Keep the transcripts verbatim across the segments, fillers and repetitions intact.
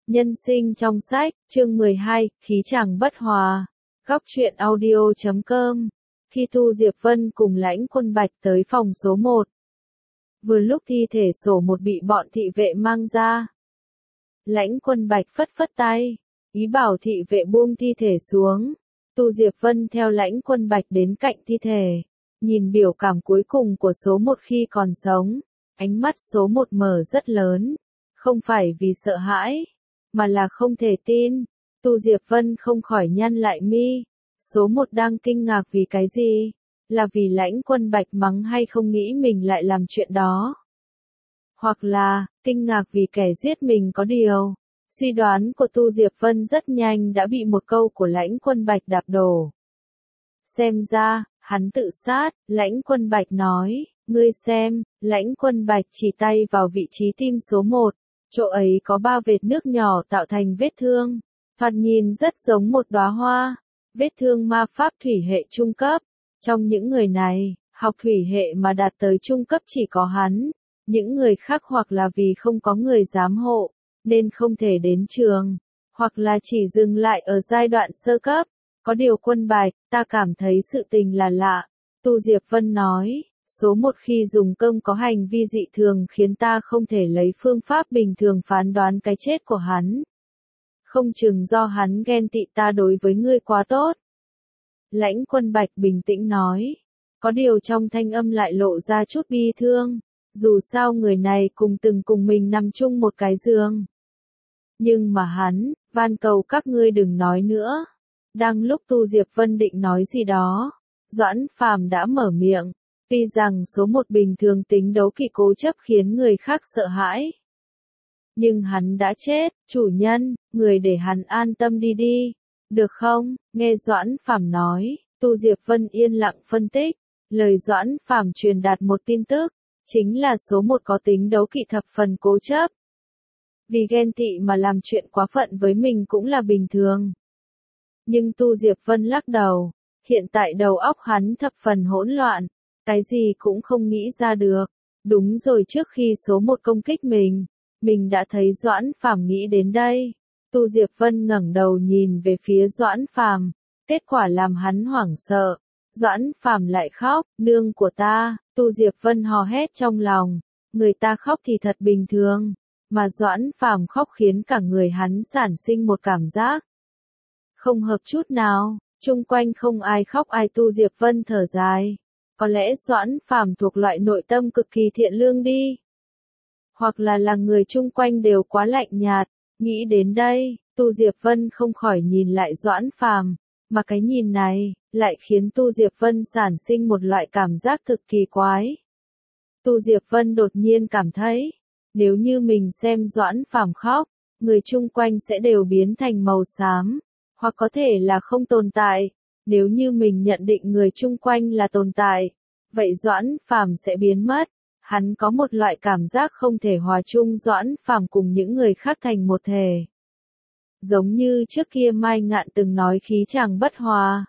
Nhân sinh trong sách, chương mười hai, khí chàng bất hòa. Góc truyện audio chấm com. Khi Tu Diệp Vân cùng Lãnh Quân Bạch tới phòng số một. Vừa lúc thi thể sổ một bị bọn thị vệ mang ra. Lãnh Quân Bạch phất phất tay, ý bảo thị vệ buông thi thể xuống. Tu Diệp Vân theo Lãnh Quân Bạch đến cạnh thi thể, nhìn biểu cảm cuối cùng của số một khi còn sống. Ánh mắt số một mở rất lớn, không phải vì sợ hãi, mà là không thể tin. Tu Diệp Vân không khỏi nhăn lại mi. Số một đang kinh ngạc vì cái gì? Là vì Lãnh Quân Bạch mắng hay không nghĩ mình lại làm chuyện đó? Hoặc là, kinh ngạc vì kẻ giết mình có điều? Suy đoán của Tu Diệp Vân rất nhanh đã bị một câu của Lãnh Quân Bạch đạp đổ. Xem ra, hắn tự sát, Lãnh Quân Bạch nói. Ngươi xem, Lãnh Quân Bạch chỉ tay vào vị trí tim số một. Chỗ ấy có ba vệt nước nhỏ tạo thành vết thương. Thoạt nhìn rất giống một đóa hoa. Vết thương ma pháp thủy hệ trung cấp. Trong những người này, học thủy hệ mà đạt tới trung cấp chỉ có hắn. Những người khác hoặc là vì không có người giám hộ, nên không thể đến trường. Hoặc là chỉ dừng lại ở giai đoạn sơ cấp. Có điều Quân Bạch, ta cảm thấy sự tình là lạ. Tu Diệp Vân nói. Số một khi dùng cơm có hành vi dị thường khiến ta không thể lấy phương pháp bình thường phán đoán cái chết của hắn. Không chừng do hắn ghen tị ta đối với ngươi quá tốt. Lãnh Quân Bạch bình tĩnh nói. Có điều trong thanh âm lại lộ ra chút bi thương. Dù sao người này cùng từng cùng mình nằm chung một cái giường. Nhưng mà hắn, van cầu các ngươi đừng nói nữa. Đang lúc Tu Diệp Vân định nói gì đó, Doãn Phàm đã mở miệng. Tuy rằng số một bình thường tính đấu kỵ cố chấp khiến người khác sợ hãi. Nhưng hắn đã chết, chủ nhân, người để hắn an tâm đi đi. Được không? Nghe Doãn Phàm nói, Tu Diệp Vân yên lặng phân tích. Lời Doãn Phàm truyền đạt một tin tức, chính là số một có tính đấu kỵ thập phần cố chấp. Vì ghen tị mà làm chuyện quá phận với mình cũng là bình thường. Nhưng Tu Diệp Vân lắc đầu, hiện tại đầu óc hắn thập phần hỗn loạn. Cái gì cũng không nghĩ ra được. Đúng rồi, trước khi số một công kích mình, mình đã thấy Doãn Phàm nghĩ đến đây. Tu Diệp Vân ngẩng đầu nhìn về phía Doãn Phàm, kết quả làm hắn hoảng sợ. Doãn Phàm lại khóc, nương của ta, Tu Diệp Vân hò hét trong lòng. Người ta khóc thì thật bình thường, mà Doãn Phàm khóc khiến cả người hắn sản sinh một cảm giác không hợp chút nào. Chung quanh không ai khóc ai. Tu Diệp Vân thở dài. Có lẽ Doãn Phàm thuộc loại nội tâm cực kỳ thiện lương đi. Hoặc là là người chung quanh đều quá lạnh nhạt. Nghĩ đến đây, Tu Diệp Vân không khỏi nhìn lại Doãn Phàm, mà cái nhìn này lại khiến Tu Diệp Vân sản sinh một loại cảm giác thực kỳ quái. Tu Diệp Vân đột nhiên cảm thấy, nếu như mình xem Doãn Phàm khóc, người chung quanh sẽ đều biến thành màu xám, hoặc có thể là không tồn tại. Nếu như mình nhận định người chung quanh là tồn tại, vậy Doãn Phàm sẽ biến mất. Hắn có một loại cảm giác không thể hòa chung Doãn Phàm cùng những người khác thành một thể. Giống như trước kia Mai Ngạn từng nói khí chàng bất hòa.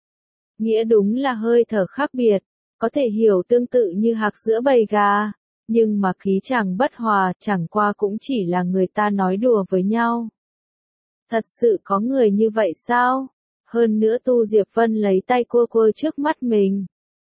Nghĩa đúng là hơi thở khác biệt, có thể hiểu tương tự như hạc giữa bầy gà, nhưng mà khí chàng bất hòa chẳng qua cũng chỉ là người ta nói đùa với nhau. Thật sự có người như vậy sao? Hơn nữa Tu Diệp Vân lấy tay cua cua trước mắt mình.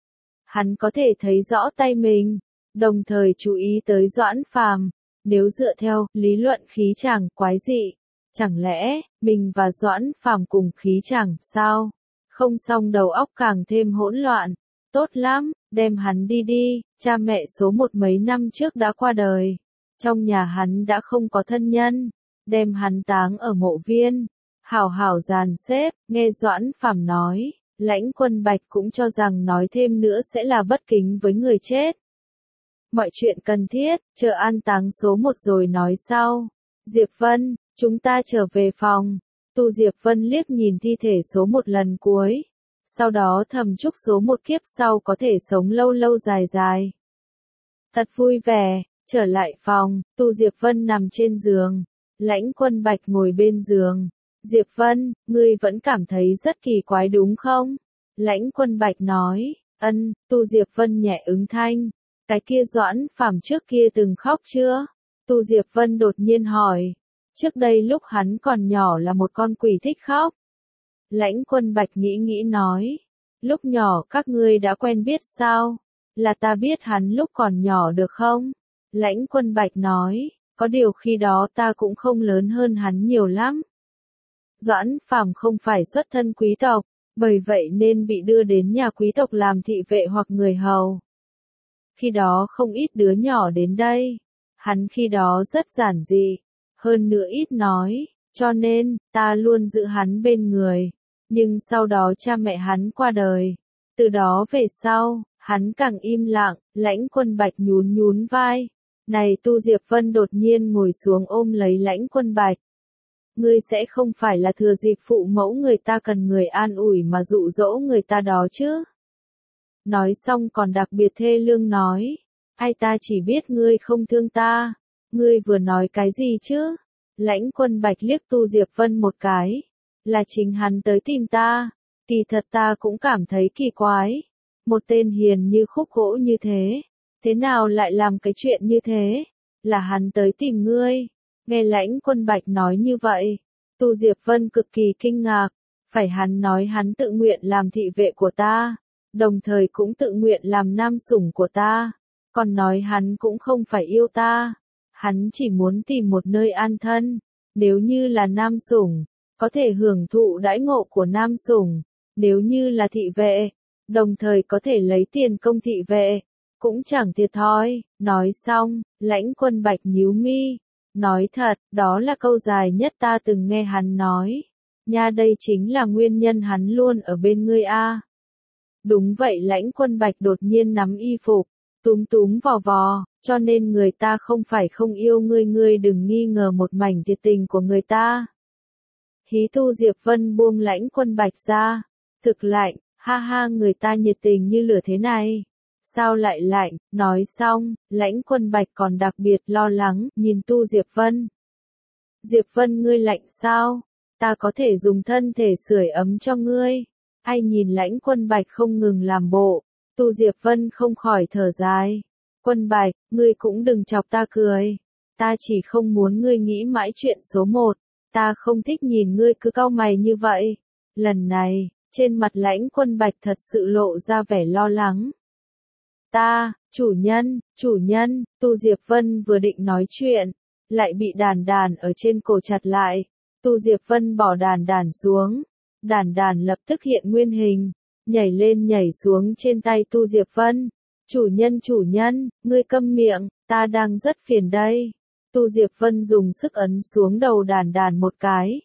Hắn có thể thấy rõ tay mình, đồng thời chú ý tới Doãn Phàm. Nếu dựa theo lý luận khí chàng quái dị, chẳng lẽ mình và Doãn Phàm cùng khí chàng sao? Không xong đầu óc càng thêm hỗn loạn. Tốt lắm, đem hắn đi đi. Cha mẹ số một mấy năm trước đã qua đời. Trong nhà hắn đã không có thân nhân. Đem hắn táng ở mộ viên. Hảo hảo dàn xếp. Nghe Doãn Phàm nói, Lãnh Quân Bạch cũng cho rằng nói thêm nữa sẽ là bất kính với người chết. Mọi chuyện cần thiết, chờ an táng số một rồi nói sau. Diệp Vân, chúng ta trở về phòng. Tu Diệp Vân liếc nhìn thi thể số một lần cuối. Sau đó thầm chúc số một kiếp sau có thể sống lâu lâu dài dài. Thật vui vẻ. Trở lại phòng, Tu Diệp Vân nằm trên giường. Lãnh Quân Bạch ngồi bên giường. Diệp Vân, ngươi vẫn cảm thấy rất kỳ quái đúng không? Lãnh Quân Bạch nói. Ân. Tu Diệp Vân nhẹ ứng thanh. Cái kia Doãn Phàm trước kia từng khóc chưa? Tu Diệp Vân đột nhiên hỏi. Trước đây lúc hắn còn nhỏ là một con quỷ thích khóc. Lãnh Quân Bạch nghĩ nghĩ nói. Lúc nhỏ các ngươi đã quen biết sao? Là ta biết hắn lúc còn nhỏ được không? Lãnh Quân Bạch nói. Có điều khi đó ta cũng không lớn hơn hắn nhiều lắm. Doãn Phàm không phải xuất thân quý tộc, bởi vậy nên bị đưa đến nhà quý tộc làm thị vệ hoặc người hầu. Khi đó không ít đứa nhỏ đến đây. Hắn khi đó rất giản dị, hơn nữa ít nói, cho nên, ta luôn giữ hắn bên người. Nhưng sau đó cha mẹ hắn qua đời. Từ đó về sau, hắn càng im lặng. Lãnh Quân Bạch nhún nhún vai. Này Tu Diệp Vân đột nhiên ngồi xuống ôm lấy Lãnh Quân Bạch. Ngươi sẽ không phải là thừa dịp phụ mẫu người ta cần người an ủi mà dụ dỗ người ta đó chứ? Nói xong còn đặc biệt thê lương nói. Ai ta chỉ biết ngươi không thương ta. Ngươi vừa nói cái gì chứ? Lãnh Quân Bạch liếc Tu Diệp Vân một cái. Là chính hắn tới tìm ta. Kỳ thật ta cũng cảm thấy kỳ quái. Một tên hiền như khúc gỗ như thế. Thế nào lại làm cái chuyện như thế? Là hắn tới tìm ngươi. Nghe Lãnh Quân Bạch nói như vậy. Tu Diệp Vân cực kỳ kinh ngạc. Phải hắn nói hắn tự nguyện làm thị vệ của ta. Đồng thời cũng tự nguyện làm nam sủng của ta. Còn nói hắn cũng không phải yêu ta. Hắn chỉ muốn tìm một nơi an thân. Nếu như là nam sủng, có thể hưởng thụ đãi ngộ của nam sủng. Nếu như là thị vệ, đồng thời có thể lấy tiền công thị vệ. Cũng chẳng thiệt thòi. Nói xong, Lãnh Quân Bạch nhíu mi. Nói thật, đó là câu dài nhất ta từng nghe hắn nói. Nha, đây chính là nguyên nhân hắn luôn ở bên ngươi a. Đúng vậy, Lãnh Quân Bạch đột nhiên nắm y phục, túm túm vò vò, cho nên người ta không phải không yêu ngươi, ngươi đừng nghi ngờ một mảnh thiệt tình của người ta. Hí Tu Diệp Vân buông Lãnh Quân Bạch ra, thực lạnh, ha ha, người ta nhiệt tình như lửa thế này. Sao lại lạnh? Nói xong, Lãnh Quân Bạch còn đặc biệt lo lắng, nhìn Tu Diệp Vân. Diệp Vân, ngươi lạnh sao? Ta có thể dùng thân thể sưởi ấm cho ngươi. Ai nhìn Lãnh Quân Bạch không ngừng làm bộ, Tu Diệp Vân không khỏi thở dài. Quân Bạch, ngươi cũng đừng chọc ta cười. Ta chỉ không muốn ngươi nghĩ mãi chuyện số một. Ta không thích nhìn ngươi cứ cau mày như vậy. Lần này, trên mặt Lãnh Quân Bạch thật sự lộ ra vẻ lo lắng. Ta, chủ nhân, chủ nhân, Tu Diệp Vân vừa định nói chuyện, lại bị đàn đàn ở trên cổ chặt lại. Tu Diệp Vân bỏ đàn đàn xuống. Đàn đàn lập tức hiện nguyên hình, nhảy lên nhảy xuống trên tay Tu Diệp Vân. Chủ nhân, chủ nhân, ngươi câm miệng, ta đang rất phiền đây. Tu Diệp Vân dùng sức ấn xuống đầu đàn đàn một cái.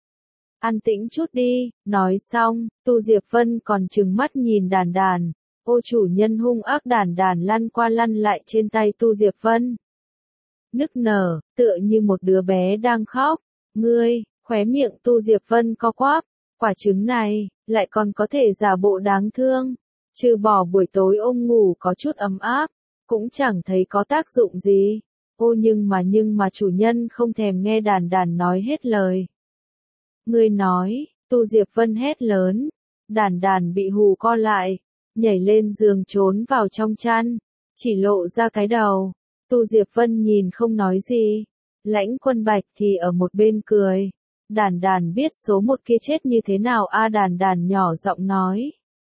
An tĩnh chút đi, nói xong, Tu Diệp Vân còn trừng mắt nhìn đàn đàn. Ô chủ nhân hung ác, đàn đàn lăn qua lăn lại trên tay Tu Diệp Vân. Nức nở, tựa như một đứa bé đang khóc. Ngươi, khóe miệng Tu Diệp Vân co quắp. Quả trứng này, lại còn có thể giả bộ đáng thương. Trừ bỏ buổi tối ôm ngủ có chút ấm áp, cũng chẳng thấy có tác dụng gì. Ô nhưng mà nhưng mà chủ nhân không thèm nghe đàn đàn nói hết lời. Ngươi nói, Tu Diệp Vân hét lớn. Đàn đàn bị hù co lại, nhảy lên giường trốn vào trong chăn, chỉ lộ ra cái đầu. Tu Diệp Vân nhìn không nói gì. Lãnh Quân Bạch thì ở một bên cười. Đàn đàn biết số một kia chết như thế nào a? Đàn đàn nhỏ giọng nói.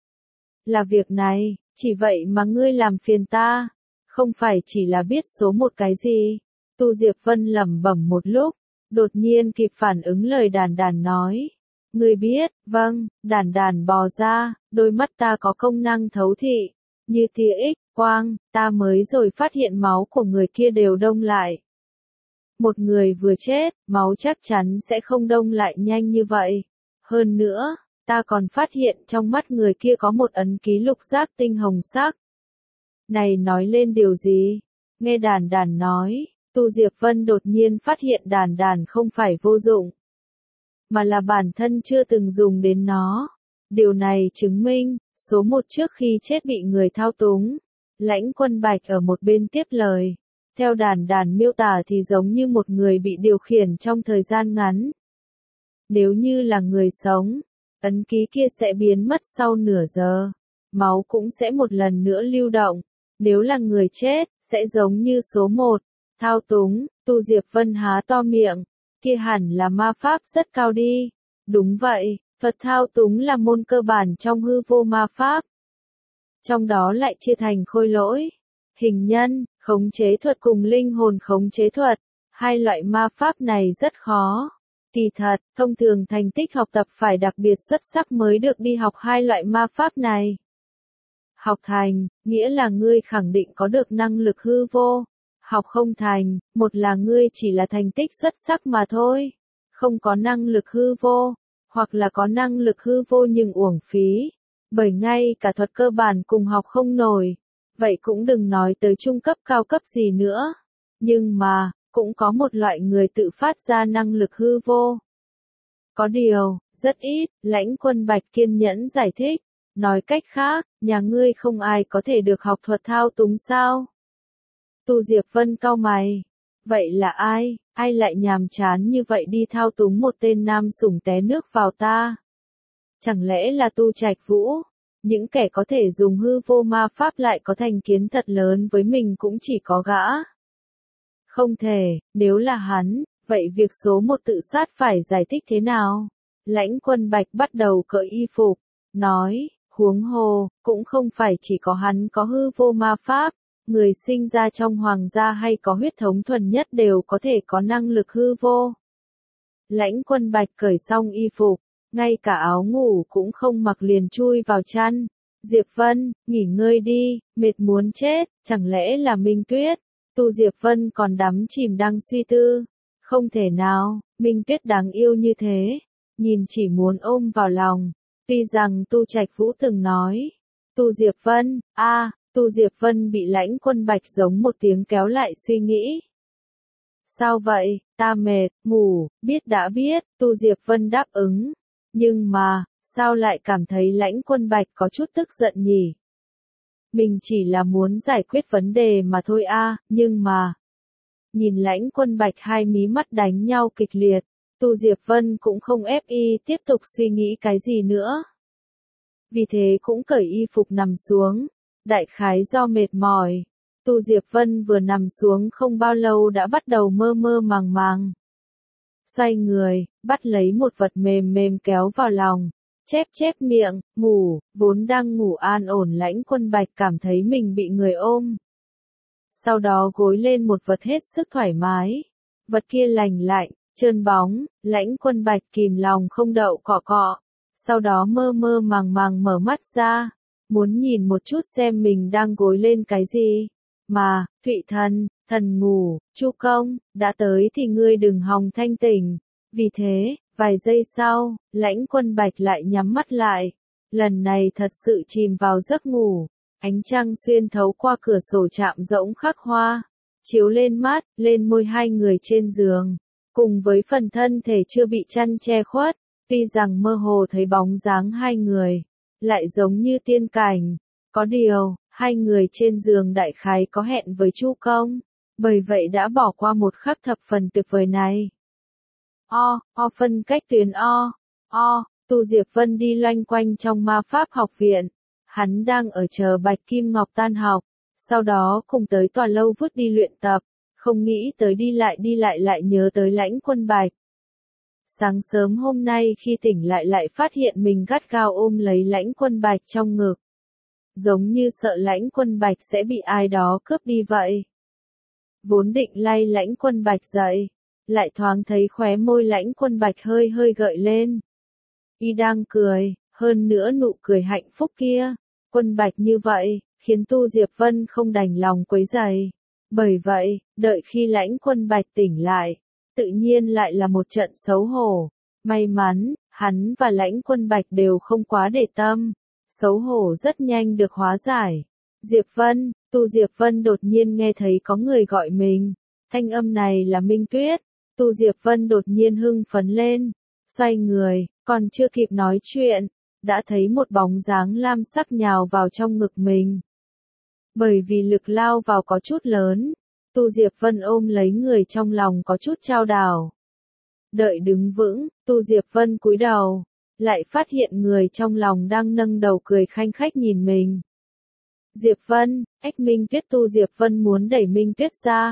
Là việc này, chỉ vậy mà ngươi làm phiền ta. Không phải chỉ là biết số một cái gì. Tu Diệp Vân lẩm bẩm một lúc, đột nhiên kịp phản ứng lời đàn đàn nói. Ngươi biết, vâng, đàn đàn bò ra, đôi mắt ta có công năng thấu thị. Như tia X quang, ta mới rồi phát hiện máu của người kia đều đông lại. Một người vừa chết, máu chắc chắn sẽ không đông lại nhanh như vậy. Hơn nữa, ta còn phát hiện trong mắt người kia có một ấn ký lục giác tinh hồng sắc. Này nói lên điều gì? Nghe đàn đàn nói, Tu Diệp Vân đột nhiên phát hiện đàn đàn không phải vô dụng, mà là bản thân chưa từng dùng đến nó. Điều này chứng minh, số một trước khi chết bị người thao túng. Lãnh Quân Bạch ở một bên tiếp lời. Theo đàn đàn miêu tả thì giống như một người bị điều khiển trong thời gian ngắn. Nếu như là người sống, ấn ký kia sẽ biến mất sau nửa giờ. Máu cũng sẽ một lần nữa lưu động. Nếu là người chết, sẽ giống như số một. Thao túng, Tu Diệp Vân há to miệng. kia hẳn là ma pháp rất cao đi. Đúng vậy, thuật thao túng là môn cơ bản trong hư vô ma pháp. Trong đó lại chia thành khôi lỗi, hình nhân, khống chế thuật cùng linh hồn khống chế thuật. Hai loại ma pháp này rất khó. Kỳ thật, thông thường thành tích học tập phải đặc biệt xuất sắc mới được đi học hai loại ma pháp này. Học thành, nghĩa là ngươi khẳng định có được năng lực hư vô. Học không thành, một là ngươi chỉ là thành tích xuất sắc mà thôi. Không có năng lực hư vô, hoặc là có năng lực hư vô nhưng uổng phí. Bởi ngay cả thuật cơ bản cùng học không nổi. Vậy cũng đừng nói tới trung cấp cao cấp gì nữa. Nhưng mà, cũng có một loại người tự phát ra năng lực hư vô. Có điều, rất ít, Lãnh Quân Bạch kiên nhẫn giải thích. Nói cách khác, nhà ngươi không ai có thể được học thuật thao túng sao? Tu Diệp Vân cau mày. Vậy là ai, ai lại nhàm chán như vậy đi thao túng một tên nam sủng té nước vào ta? Chẳng lẽ là Tu Trạch Vũ? Những kẻ có thể dùng hư vô ma pháp lại có thành kiến thật lớn với mình cũng chỉ có gã. Không thể, nếu là hắn, vậy việc số một tự sát phải giải thích thế nào? Lãnh Quân Bạch bắt đầu cởi y phục, nói, huống hồ, cũng không phải chỉ có hắn có hư vô ma pháp, người sinh ra trong hoàng gia hay có huyết thống thuần nhất đều có thể có năng lực hư vô. Lãnh Quân Bạch cởi xong y phục, ngay cả áo ngủ cũng không mặc liền chui vào chăn. Diệp Vân, nghỉ ngơi đi, mệt muốn chết, chẳng lẽ là Minh Tuyết? Tu Diệp Vân còn đắm chìm đang suy tư. Không thể nào, Minh Tuyết đáng yêu như thế, nhìn chỉ muốn ôm vào lòng. Tuy rằng Tu Trạch Vũ từng nói, Tu Diệp Vân, a, à, Tu Diệp Vân bị Lãnh Quân Bạch giống một tiếng kéo lại suy nghĩ. Sao vậy, ta mệt, ngủ, biết đã biết, Tu Diệp Vân đáp ứng. Nhưng mà, sao lại cảm thấy Lãnh Quân Bạch có chút tức giận nhỉ? Mình chỉ là muốn giải quyết vấn đề mà thôi a, à, nhưng mà... Nhìn Lãnh Quân Bạch hai mí mắt đánh nhau kịch liệt, Tu Diệp Vân cũng không ép y tiếp tục suy nghĩ cái gì nữa. Vì thế cũng cởi y phục nằm xuống, đại khái do mệt mỏi. Tu Diệp Vân vừa nằm xuống không bao lâu đã bắt đầu mơ mơ màng màng. Xoay người, bắt lấy một vật mềm mềm kéo vào lòng, chép chép miệng, ngủ, vốn đang ngủ an ổn Lãnh Quân Bạch cảm thấy mình bị người ôm. Sau đó gối lên một vật hết sức thoải mái. Vật kia lành lạnh, trơn bóng, Lãnh Quân Bạch kìm lòng không đậu cọ cọ. Sau đó mơ mơ màng màng mở mắt ra, muốn nhìn một chút xem mình đang gối lên cái gì. Mà, Thụy Thần, thần ngủ, Chu Công, đã tới thì ngươi đừng hòng thanh tỉnh. Vì thế, vài giây sau, Lãnh Quân Bạch lại nhắm mắt lại. Lần này thật sự chìm vào giấc ngủ. Ánh trăng xuyên thấu qua cửa sổ chạm rỗng khắc hoa, chiếu lên mắt, lên môi hai người trên giường, cùng với phần thân thể chưa bị chăn che khuất, tuy rằng mơ hồ thấy bóng dáng hai người, lại giống như tiên cảnh. Có điều, hai người trên giường đại khái có hẹn với Chu Công, bởi vậy đã bỏ qua một khắc thập phần tuyệt vời này. O, o phân cách tuyến O, O, Tu Diệp Vân đi loanh quanh trong ma pháp học viện. Hắn đang ở chờ Bạch Kim Ngọc tan học, sau đó cùng tới tòa lâu vứt đi luyện tập, không nghĩ tới đi lại đi lại lại nhớ tới Lãnh Quân Bạch. Sáng sớm hôm nay khi tỉnh lại lại phát hiện mình gắt gao ôm lấy Lãnh Quân Bạch trong ngực. Giống như sợ Lãnh Quân Bạch sẽ bị ai đó cướp đi vậy. Vốn định lay Lãnh Quân Bạch dậy, lại thoáng thấy khóe môi Lãnh Quân Bạch hơi hơi gợi lên. Y đang cười, hơn nữa nụ cười hạnh phúc kia. Quân Bạch như vậy, khiến Tu Diệp Vân không đành lòng quấy rầy. Bởi vậy, đợi khi Lãnh Quân Bạch tỉnh lại, tự nhiên lại là một trận xấu hổ. May mắn, hắn và Lãnh Quân Bạch đều không quá để tâm. Xấu hổ rất nhanh được hóa giải. Diệp Vân, Tu Diệp Vân đột nhiên nghe thấy có người gọi mình. Thanh âm này là Minh Tuyết. Tu Diệp Vân đột nhiên hưng phấn lên. Xoay người, còn chưa kịp nói chuyện, đã thấy một bóng dáng lam sắc nhào vào trong ngực mình. Bởi vì lực lao vào có chút lớn, Tu Diệp Vân ôm lấy người trong lòng có chút chao đảo. Đợi đứng vững, Tu Diệp Vân cúi đầu, lại phát hiện người trong lòng đang nâng đầu cười khanh khách nhìn mình. Diệp Vân, ách Minh Tuyết. Tu Diệp Vân muốn đẩy Minh Tuyết ra,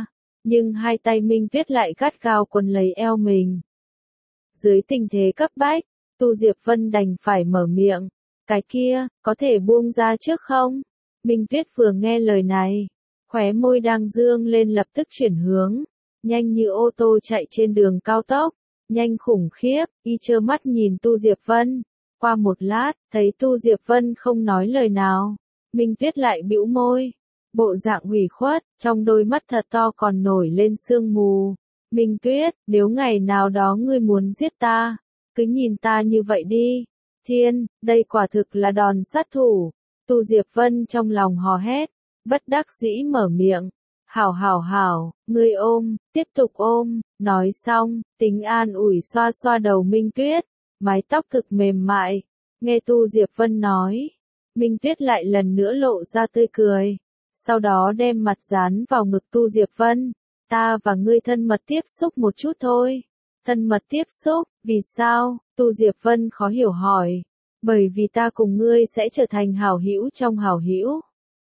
nhưng hai tay Minh Tuyết lại gắt gao quấn lấy eo mình. Dưới tình thế cấp bách, Tu Diệp Vân đành phải mở miệng, cái kia, có thể buông ra trước không? Minh Tuyết vừa nghe lời này, khóe môi đang dương lên lập tức chuyển hướng, nhanh như ô tô chạy trên đường cao tốc, nhanh khủng khiếp, y trơ mắt nhìn Tu Diệp Vân. Qua một lát, thấy Tu Diệp Vân không nói lời nào, Minh Tuyết lại bĩu môi, bộ dạng ủy khuất, trong đôi mắt thật to còn nổi lên sương mù. Minh Tuyết, nếu ngày nào đó ngươi muốn giết ta, cứ nhìn ta như vậy đi. Thiên, đây quả thực là đòn sát thủ. Tu Diệp Vân trong lòng hò hét, bất đắc dĩ mở miệng. Hảo hảo hảo, ngươi ôm, tiếp tục ôm, nói xong, tính an ủi xoa xoa đầu Minh Tuyết, mái tóc thực mềm mại. Nghe Tu Diệp Vân nói, Minh Tuyết lại lần nữa lộ ra tươi cười, sau đó đem mặt dán vào ngực Tu Diệp Vân. Ta và ngươi thân mật tiếp xúc một chút thôi. Thân mật tiếp xúc, vì sao? Tu Diệp Vân khó hiểu hỏi. Bởi vì ta cùng ngươi sẽ trở thành hảo hữu trong hảo hữu.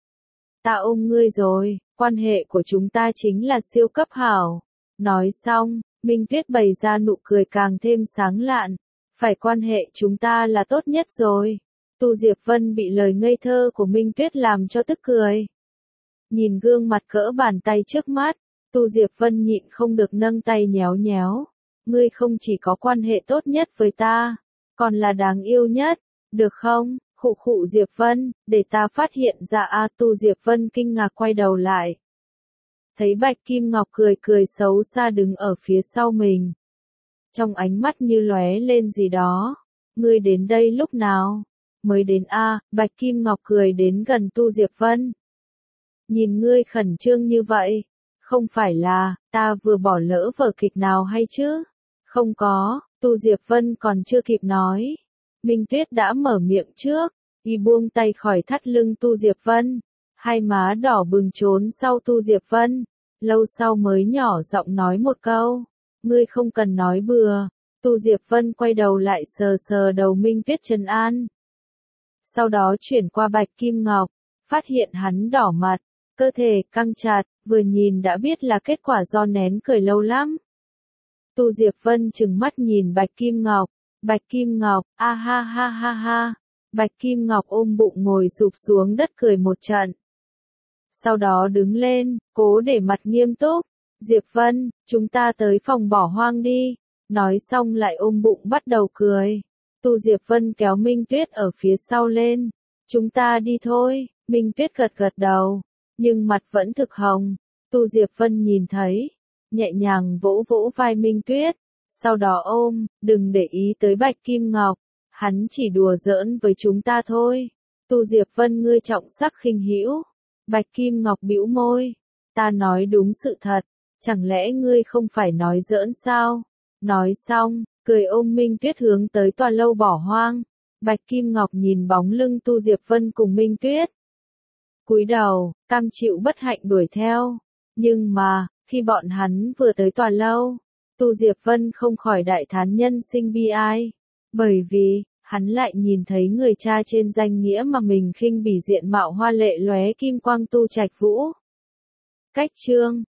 Ta ôm ngươi rồi, quan hệ của chúng ta chính là siêu cấp hảo. Nói xong, Minh Tuyết bày ra nụ cười càng thêm sáng lạn. Phải quan hệ chúng ta là tốt nhất rồi. Tu Diệp Vân bị lời ngây thơ của Minh Tuyết làm cho tức cười. Nhìn gương mặt cỡ bàn tay trước mắt, Tu Diệp Vân nhịn không được nâng tay nhéo nhéo. Ngươi không chỉ có quan hệ tốt nhất với ta, còn là đáng yêu nhất, được không? Khụ khụ Diệp Vân, để ta phát hiện ra a. Tu Diệp Vân kinh ngạc quay đầu lại. Thấy Bạch Kim Ngọc cười cười xấu xa đứng ở phía sau mình. Trong ánh mắt như lóe lên gì đó. Ngươi đến đây lúc nào? Mới đến a. Bạch Kim Ngọc cười đến gần Tu Diệp Vân. Nhìn ngươi khẩn trương như vậy, không phải là, ta vừa bỏ lỡ vở kịch nào hay chứ? Không có, Tu Diệp Vân còn chưa kịp nói. Minh Tuyết đã mở miệng trước, y buông tay khỏi thắt lưng Tu Diệp Vân. Hai má đỏ bừng trốn sau Tu Diệp Vân. Lâu sau mới nhỏ giọng nói một câu. Ngươi không cần nói bừa. Tu Diệp Vân quay đầu lại sờ sờ đầu Minh Tuyết trấn an. Sau đó chuyển qua Bạch Kim Ngọc, phát hiện hắn đỏ mặt, cơ thể căng chặt, vừa nhìn đã biết là kết quả do nén cười lâu lắm. Tu Diệp Vân trừng mắt nhìn Bạch Kim Ngọc, Bạch Kim Ngọc, a ha ha ha ha. Bạch Kim Ngọc ôm bụng ngồi sụp xuống đất cười một trận. Sau đó đứng lên, cố để mặt nghiêm túc. Diệp Vân, chúng ta tới phòng bỏ hoang đi. Nói xong lại ôm bụng bắt đầu cười. Tu Diệp Vân kéo Minh Tuyết ở phía sau lên. Chúng ta đi thôi. Minh Tuyết gật gật đầu, nhưng mặt vẫn thực hồng. Tu Diệp Vân nhìn thấy, nhẹ nhàng vỗ vỗ vai Minh Tuyết, sau đó ôm, đừng để ý tới Bạch Kim Ngọc, hắn chỉ đùa giỡn với chúng ta thôi. Tu Diệp Vân ngươi trọng sắc khinh hữu. Bạch Kim Ngọc bĩu môi, ta nói đúng sự thật, chẳng lẽ ngươi không phải nói giỡn sao? Nói xong, cười ôm Minh Tuyết hướng tới tòa lâu bỏ hoang. Bạch Kim Ngọc nhìn bóng lưng Tu Diệp Vân cùng Minh Tuyết, cúi đầu, cam chịu bất hạnh đuổi theo. Nhưng mà, khi bọn hắn vừa tới tòa lâu, Tu Diệp Vân không khỏi đại thán nhân sinh bi ai. Bởi vì, hắn lại nhìn thấy người cha trên danh nghĩa mà mình khinh bỉ diện mạo hoa lệ lóe kim quang Tu Trạch Vũ. Cách chương